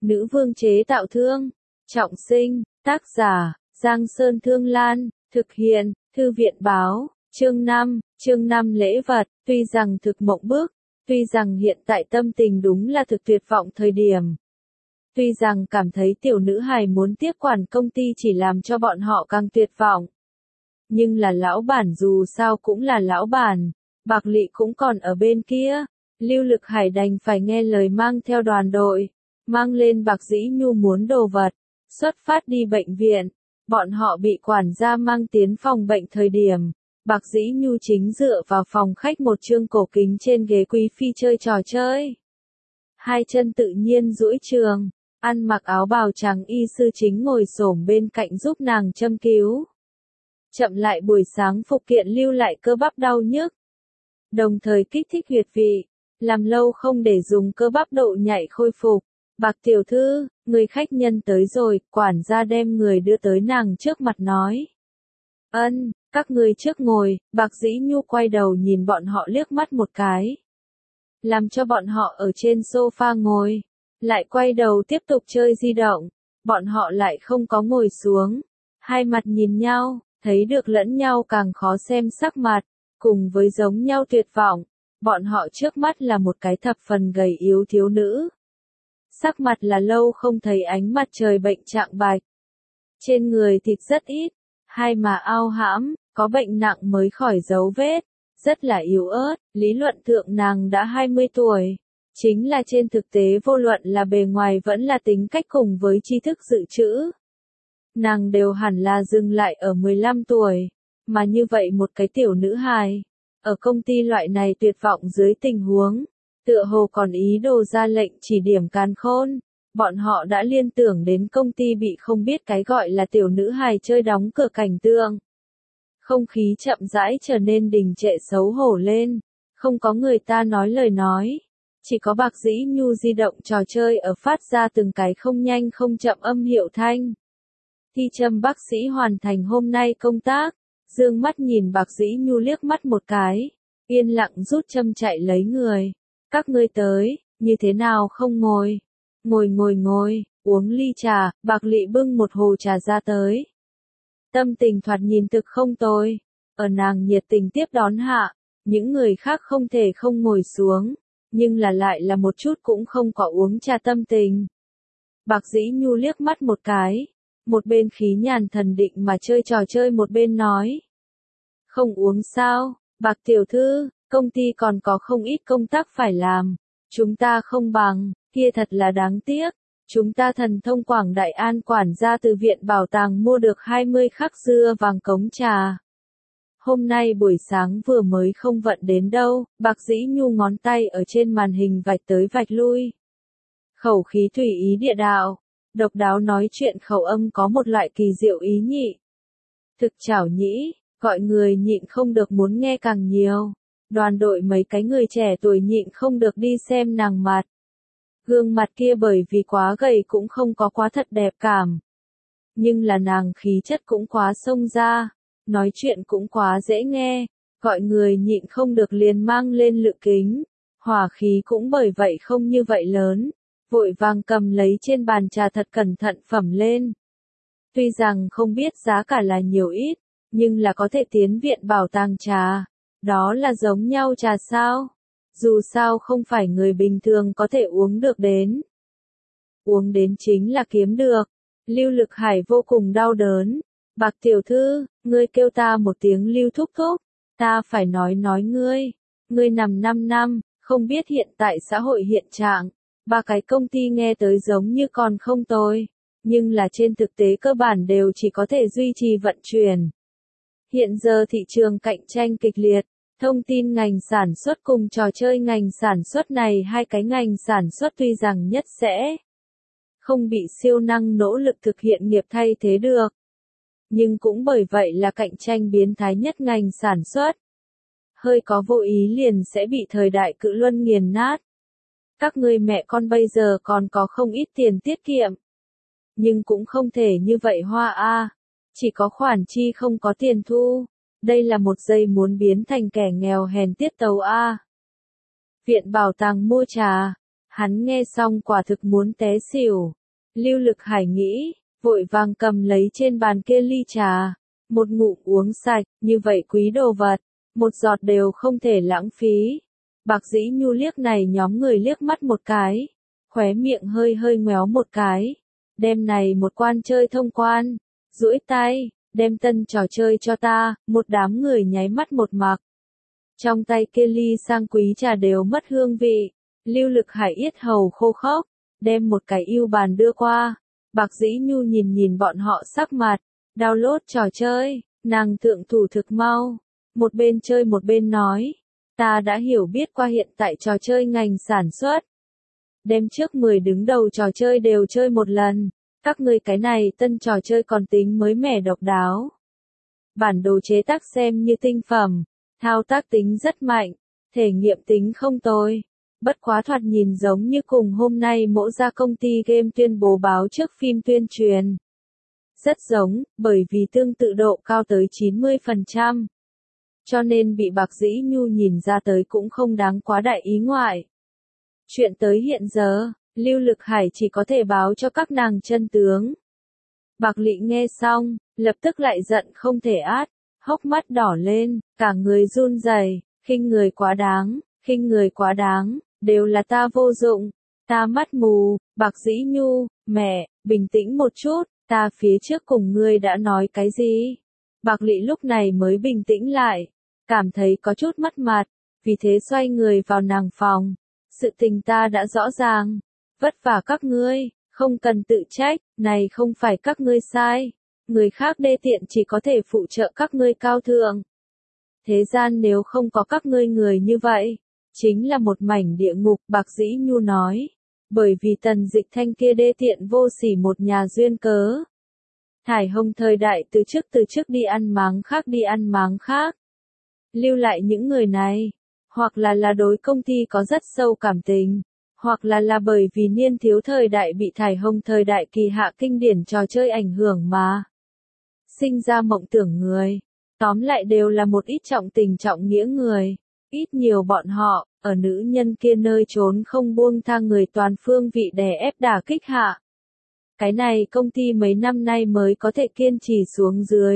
Nữ vương chế tạo thương. Trọng sinh, tác giả, Giang Sơn Thương Lan, thực hiện, Thư viện báo, chương 5 lễ vật, tuy rằng thực mộng bức, tuy rằng hiện tại tâm tình đúng là thực tuyệt vọng thời điểm. Tuy rằng cảm thấy tiểu nữ hài muốn tiếp quản công ty chỉ làm cho bọn họ càng tuyệt vọng. Nhưng là lão bản dù sao cũng là lão bản, Bạc Lị cũng còn ở bên kia, Lưu Lực Hải đành phải nghe lời mang theo đoàn đội, mang lên Bạc Dĩ Nhu muốn đồ vật, xuất phát đi bệnh viện. Bọn họ bị quản gia mang tiến phòng bệnh thời điểm, Bạc Dĩ Nhu chính dựa vào phòng khách một chương cổ kính trên ghế quý phi chơi trò chơi. Hai chân tự nhiên duỗi trường, ăn mặc áo bào trắng y sư chính ngồi xổm bên cạnh giúp nàng châm cứu. Chậm lại buổi sáng phục kiện lưu lại cơ bắp đau nhức, đồng thời kích thích huyệt vị, làm lâu không để dùng cơ bắp độ nhạy khôi phục. Bạc tiểu thư, người khách nhân tới rồi, quản gia đem người đưa tới nàng trước mặt nói. Ân, các ngươi trước ngồi, Bạc Dĩ Nhu quay đầu nhìn bọn họ liếc mắt một cái. Làm cho bọn họ ở trên sofa ngồi, lại quay đầu tiếp tục chơi di động, bọn họ lại không có ngồi xuống. Hai mặt nhìn nhau, thấy được lẫn nhau càng khó xem sắc mặt, cùng với giống nhau tuyệt vọng, bọn họ trước mắt là một cái thập phần gầy yếu thiếu nữ. Sắc mặt là lâu không thấy ánh mặt trời bệnh trạng bạch. Trên người thịt rất ít, hai má ao hãm, có bệnh nặng mới khỏi dấu vết, rất là yếu ớt, lý luận thượng nàng đã 20 tuổi. Chính là trên thực tế vô luận là bề ngoài vẫn là tính cách cùng với tri thức dự trữ. Nàng đều hẳn là dừng lại ở 15 tuổi, mà như vậy một cái tiểu nữ hài, ở công ty loại này tuyệt vọng dưới tình huống, tựa hồ còn ý đồ ra lệnh chỉ điểm càn khôn, bọn họ đã liên tưởng đến công ty bị không biết cái gọi là tiểu nữ hài chơi đóng cửa cảnh tượng. Không khí chậm rãi trở nên đình trệ xấu hổ lên, không có người ta nói lời nói, chỉ có Bạc Dĩ Nhu di động trò chơi ở phát ra từng cái không nhanh không chậm âm hiệu thanh. Thi Trâm bác sĩ hoàn thành hôm nay công tác, dương mắt nhìn Bạc Dĩ Nhu liếc mắt một cái, yên lặng rút châm chạy lấy người. Các ngươi tới, như thế nào không ngồi? Ngồi, uống ly trà, Bạc Lị bưng một hồ trà ra tới. Tâm tình thoạt nhìn thực không tồi, ở nàng nhiệt tình tiếp đón hạ, những người khác không thể không ngồi xuống, nhưng là lại là một chút cũng không có uống trà tâm tình. Bạc Dĩ Nhu liếc mắt một cái, một bên khí nhàn thần định mà chơi trò chơi một bên nói. Không uống sao, Bạc tiểu thư, công ty còn có không ít công tác phải làm, chúng ta không bằng, kia thật là đáng tiếc, chúng ta thần thông Quảng Đại An quản gia từ viện bảo tàng mua được 20 khắc dưa vàng cống trà. Hôm nay buổi sáng vừa mới không vận đến đâu, Bạc Dĩ Nhu ngón tay ở trên màn hình vạch tới vạch lui. Khẩu khí tùy ý địa đạo, độc đáo nói chuyện khẩu âm có một loại kỳ diệu ý nhị. Thực chảo nhĩ, gọi người nhịn không được muốn nghe càng nhiều. Đoàn đội mấy cái người trẻ tuổi nhịn không được đi xem nàng mặt. Gương mặt kia bởi vì quá gầy cũng không có quá thật đẹp cảm. Nhưng là nàng khí chất cũng quá xông ra, nói chuyện cũng quá dễ nghe, gọi người nhịn không được liền mang lên lự kính. Hỏa khí cũng bởi vậy không như vậy lớn, vội vàng cầm lấy trên bàn trà thật cẩn thận phẩm lên. Tuy rằng không biết giá cả là nhiều ít, nhưng là có thể tiến viện bảo tàng trà. Đó là giống nhau trà sao? Dù sao không phải người bình thường có thể uống được đến. Uống đến chính là kiếm được. Lưu Lực Hải vô cùng đau đớn. Bạc tiểu thư, ngươi kêu ta một tiếng Lưu thúc thúc, ta phải nói ngươi. Ngươi nằm 5 năm, không biết hiện tại xã hội hiện trạng. Ba cái công ty nghe tới giống như còn không tồi, nhưng là trên thực tế cơ bản đều chỉ có thể duy trì vận chuyển. Hiện giờ thị trường cạnh tranh kịch liệt. Thông tin ngành sản xuất cùng trò chơi ngành sản xuất này hai cái ngành sản xuất tuy rằng nhất sẽ không bị siêu năng nỗ lực thực hiện nghiệp thay thế được. Nhưng cũng bởi vậy là cạnh tranh biến thái nhất ngành sản xuất. Hơi có vô ý liền sẽ bị thời đại cự luân nghiền nát. Các ngươi mẹ con bây giờ còn có không ít tiền tiết kiệm. Nhưng cũng không thể như vậy hoa a, chỉ có khoản chi không có tiền thu. Đây là một giây muốn biến thành kẻ nghèo hèn tiết tấu a. Viện bảo tàng mua trà, Hắn nghe xong quả thực muốn té xỉu. Lưu Lực Hải nghĩ, vội vàng cầm lấy trên bàn kia ly trà, một ngụm uống sạch, như vậy quý đồ vật, một giọt đều không thể lãng phí. Bạc Dĩ Nhu liếc này nhóm người liếc mắt một cái, khóe miệng hơi hơi ngoéo một cái, đem này một quan chơi thông quan, duỗi tay, đem tân trò chơi cho ta, một đám người nháy mắt một mặc. Trong tay kia ly sang quý trà đều mất hương vị, Lưu Lực Hải yết hầu khô khốc, đem một cái ưu bàn đưa qua. Bạc Dĩ Nhu nhìn nhìn bọn họ sắc mặt, download trò chơi, nàng thượng thủ thực mau, một bên chơi một bên nói, ta đã hiểu biết qua hiện tại trò chơi ngành sản xuất. Đem trước 10 đứng đầu trò chơi đều chơi một lần, các ngươi cái này tân trò chơi còn tính mới mẻ độc đáo. Bản đồ chế tác xem như tinh phẩm, thao tác tính rất mạnh, thể nghiệm tính không tồi. Bất quá thoạt nhìn giống như cùng hôm nay mỗ ra công ty game tuyên bố báo trước phim tuyên truyền. Rất giống, bởi vì tương tự độ cao tới 90%. Cho nên bị Bạc Dĩ Nhu nhìn ra tới cũng không đáng quá đại ý ngoại. Chuyện tới hiện giờ, Lưu Lực Hải chỉ có thể báo cho các nàng chân tướng. Bạc Lị nghe xong, lập tức lại giận không thể át, hốc mắt đỏ lên, cả người run rẩy, khinh người quá đáng, khinh người quá đáng, đều là ta vô dụng, ta mắt mù. Bạc Dĩ Nhu, mẹ, bình tĩnh một chút, ta phía trước cùng ngươi đã nói cái gì? Bạc Lị lúc này mới bình tĩnh lại, cảm thấy có chút mất mặt, vì thế xoay người vào nàng phòng. Sự tình ta đã rõ ràng, vất vả các ngươi, không cần tự trách, này không phải các ngươi sai, người khác đê tiện chỉ có thể phụ trợ các ngươi cao thượng. Thế gian nếu không có các ngươi người như vậy, chính là một mảnh địa ngục. Bạc Dĩ Nhu nói, bởi vì Tần Dịch Thanh kia đê tiện vô sỉ một nhà duyên cớ. Thải Hồng thời đại từ trước đi ăn máng khác. Lưu lại những người này, hoặc là đối công ty có rất sâu cảm tình, hoặc là bởi vì niên thiếu thời đại bị Thải Hồng thời đại kỳ hạ kinh điển trò chơi ảnh hưởng mà sinh ra mộng tưởng người. Tóm lại đều là một ít trọng tình trọng nghĩa người, ít nhiều bọn họ, ở nữ nhân kia nơi trốn không buông tha người toàn phương vị đè ép đả kích hạ. Cái này công ty mấy năm nay mới có thể kiên trì xuống dưới.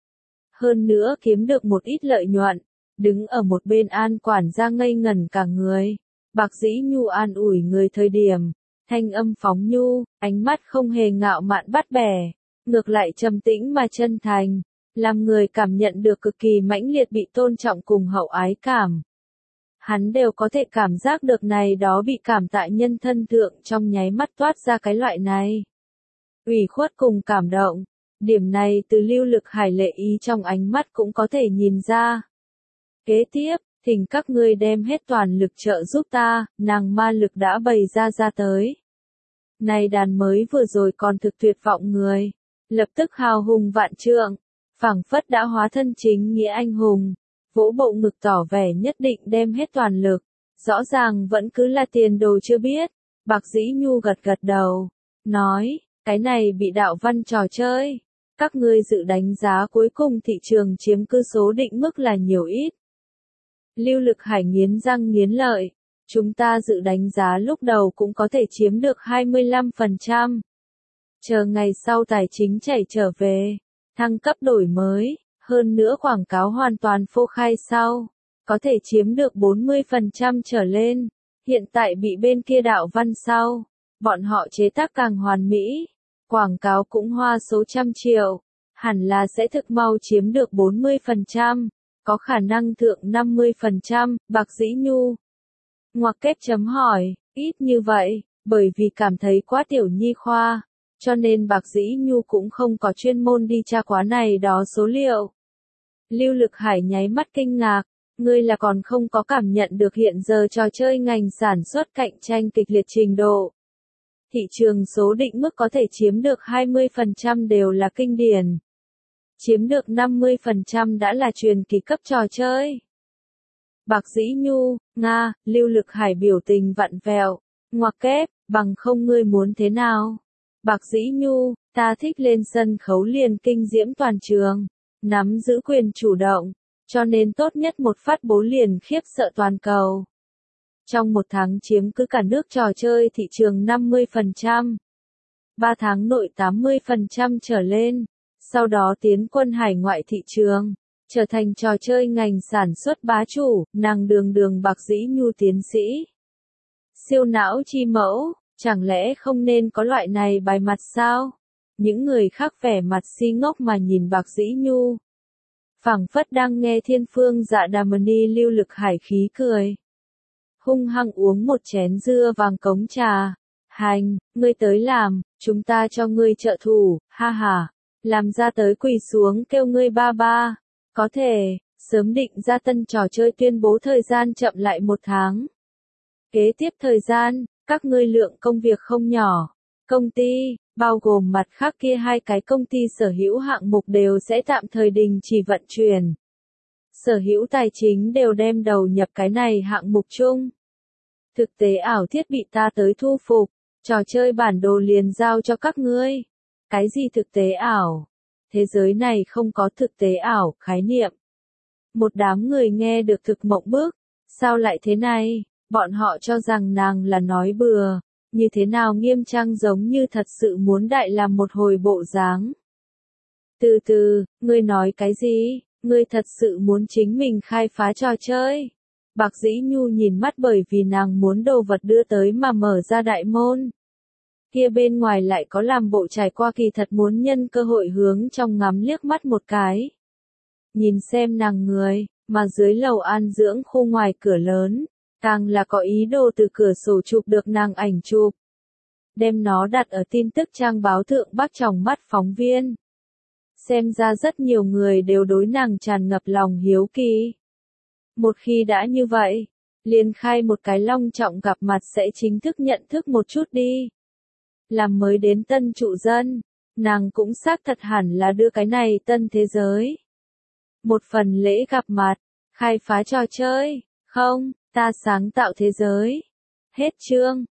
Hơn nữa kiếm được một ít lợi nhuận, đứng ở một bên An quản gia ngây ngẩn cả người. Bạc Dĩ Nhu an ủi người thời điểm, thanh âm phóng nhu, ánh mắt không hề ngạo mạn bắt bẻ, ngược lại trầm tĩnh mà chân thành, làm người cảm nhận được cực kỳ mãnh liệt bị tôn trọng cùng hậu ái cảm. Hắn đều có thể cảm giác được này đó bị cảm tại nhân thân thượng trong nháy mắt toát ra cái loại này. Ủy khuất cùng cảm động, điểm này từ Lưu Lực Hải lệ ý trong ánh mắt cũng có thể nhìn ra. Kế tiếp, thỉnh các ngươi đem hết toàn lực trợ giúp ta, nàng ma lực đã bày ra tới. Này đàn mới vừa rồi còn thực tuyệt vọng người, lập tức hào hùng vạn trượng, phảng phất đã hóa thân chính nghĩa anh hùng, vỗ bộ ngực tỏ vẻ nhất định đem hết toàn lực, rõ ràng vẫn cứ là tiền đồ chưa biết. Bạc Dĩ Nhu gật gật đầu, nói, cái này bị đạo văn trò chơi, các ngươi dự đánh giá cuối cùng thị trường chiếm cứ số định mức là nhiều ít. Lưu Lực Hải nghiến răng nghiến lợi, chúng ta dự đánh giá lúc đầu cũng có thể chiếm được 25%. Chờ ngày sau tài chính chảy trở về, thăng cấp đổi mới, hơn nữa quảng cáo hoàn toàn phô khai sau, có thể chiếm được 40% trở lên. Hiện tại bị bên kia đạo văn sau, bọn họ chế tác càng hoàn mỹ, quảng cáo cũng hoa số trăm triệu, hẳn là sẽ thực mau chiếm được 40%. Có khả năng thượng 50%, Bạc Dĩ Nhu. Ngoặc kép chấm hỏi, ít như vậy, bởi vì cảm thấy quá tiểu nhi khoa, cho nên Bạc Dĩ Nhu cũng không có chuyên môn đi tra quá này đó số liệu. Lưu Lực Hải nháy mắt kinh ngạc, ngươi là còn không có cảm nhận được hiện giờ trò chơi ngành sản xuất cạnh tranh kịch liệt trình độ. Thị trường số định mức có thể chiếm được 20% đều là kinh điển. Chiếm được 50% đã là truyền kỳ cấp trò chơi. Bạc Dĩ Nhu, Nga, Lưu Lực Hải biểu tình vặn vẹo, ngoặc kép, bằng không ngươi muốn thế nào? Bạc Dĩ Nhu, ta thích lên sân khấu liền kinh diễm toàn trường, nắm giữ quyền chủ động, cho nên tốt nhất một phát bố liền khiếp sợ toàn cầu. Trong một tháng chiếm cứ cả nước trò chơi thị trường 50%. 3 tháng nội 80% trở lên. Sau đó tiến quân hải ngoại thị trường. Trở thành trò chơi ngành sản xuất bá chủ, nàng đường đường Bạc Dĩ Nhu tiến sĩ. Siêu não chi mẫu, chẳng lẽ không nên có loại này bài mặt sao? Những người khác vẻ mặt si ngốc mà nhìn Bạc Dĩ Nhu. Phảng phất đang nghe Thiên Phương Dạ Đà Mani lưu lực hải khí cười. Hung hăng uống một chén dưa vàng cống trà. Hành, ngươi tới làm, chúng ta cho ngươi trợ thủ, ha ha. Làm ra tới quỳ xuống kêu ngươi ba ba. Có thể, sớm định ra tân trò chơi tuyên bố thời gian chậm lại 1 tháng. Kế tiếp thời gian, các ngươi lượng công việc không nhỏ. Công ty, bao gồm mặt khác kia 2 cái công ty sở hữu hạng mục đều sẽ tạm thời đình chỉ vận chuyển. Sở hữu tài chính đều đem đầu nhập cái này hạng mục chung. Thực tế ảo thiết bị ta tới thu phục, trò chơi bản đồ liền giao cho các ngươi. Cái gì thực tế ảo? Thế giới này không có thực tế ảo, khái niệm. Một đám người nghe được thực mộng bức, sao lại thế này? Bọn họ cho rằng nàng là nói bừa, như thế nào nghiêm trang giống như thật sự muốn đại làm một hồi bộ dáng. Từ từ, ngươi nói cái gì? Ngươi thật sự muốn chính mình khai phá trò chơi? Bạc Dĩ Nhu nhìn mắt bởi vì nàng muốn đồ vật đưa tới mà mở ra đại môn. Kia bên ngoài lại có làm bộ trải qua kỳ thật muốn nhân cơ hội hướng trong ngắm liếc mắt một cái. Nhìn xem nàng người, mà dưới lầu an dưỡng khu ngoài cửa lớn, càng là có ý đồ từ cửa sổ chụp được nàng ảnh chụp. Đem nó đặt ở tin tức trang báo thượng bắt trong mắt phóng viên. Xem ra rất nhiều người đều đối nàng tràn ngập lòng hiếu kỳ. Một khi đã như vậy, liền khai một cái long trọng gặp mặt sẽ chính thức nhận thức một chút đi. Làm mới đến tân trụ dân, nàng cũng xác thật hẳn là đưa cái này tân thế giới. Một phần lễ gặp mặt, khai phá trò chơi, không, ta sáng tạo thế giới. Hết chương.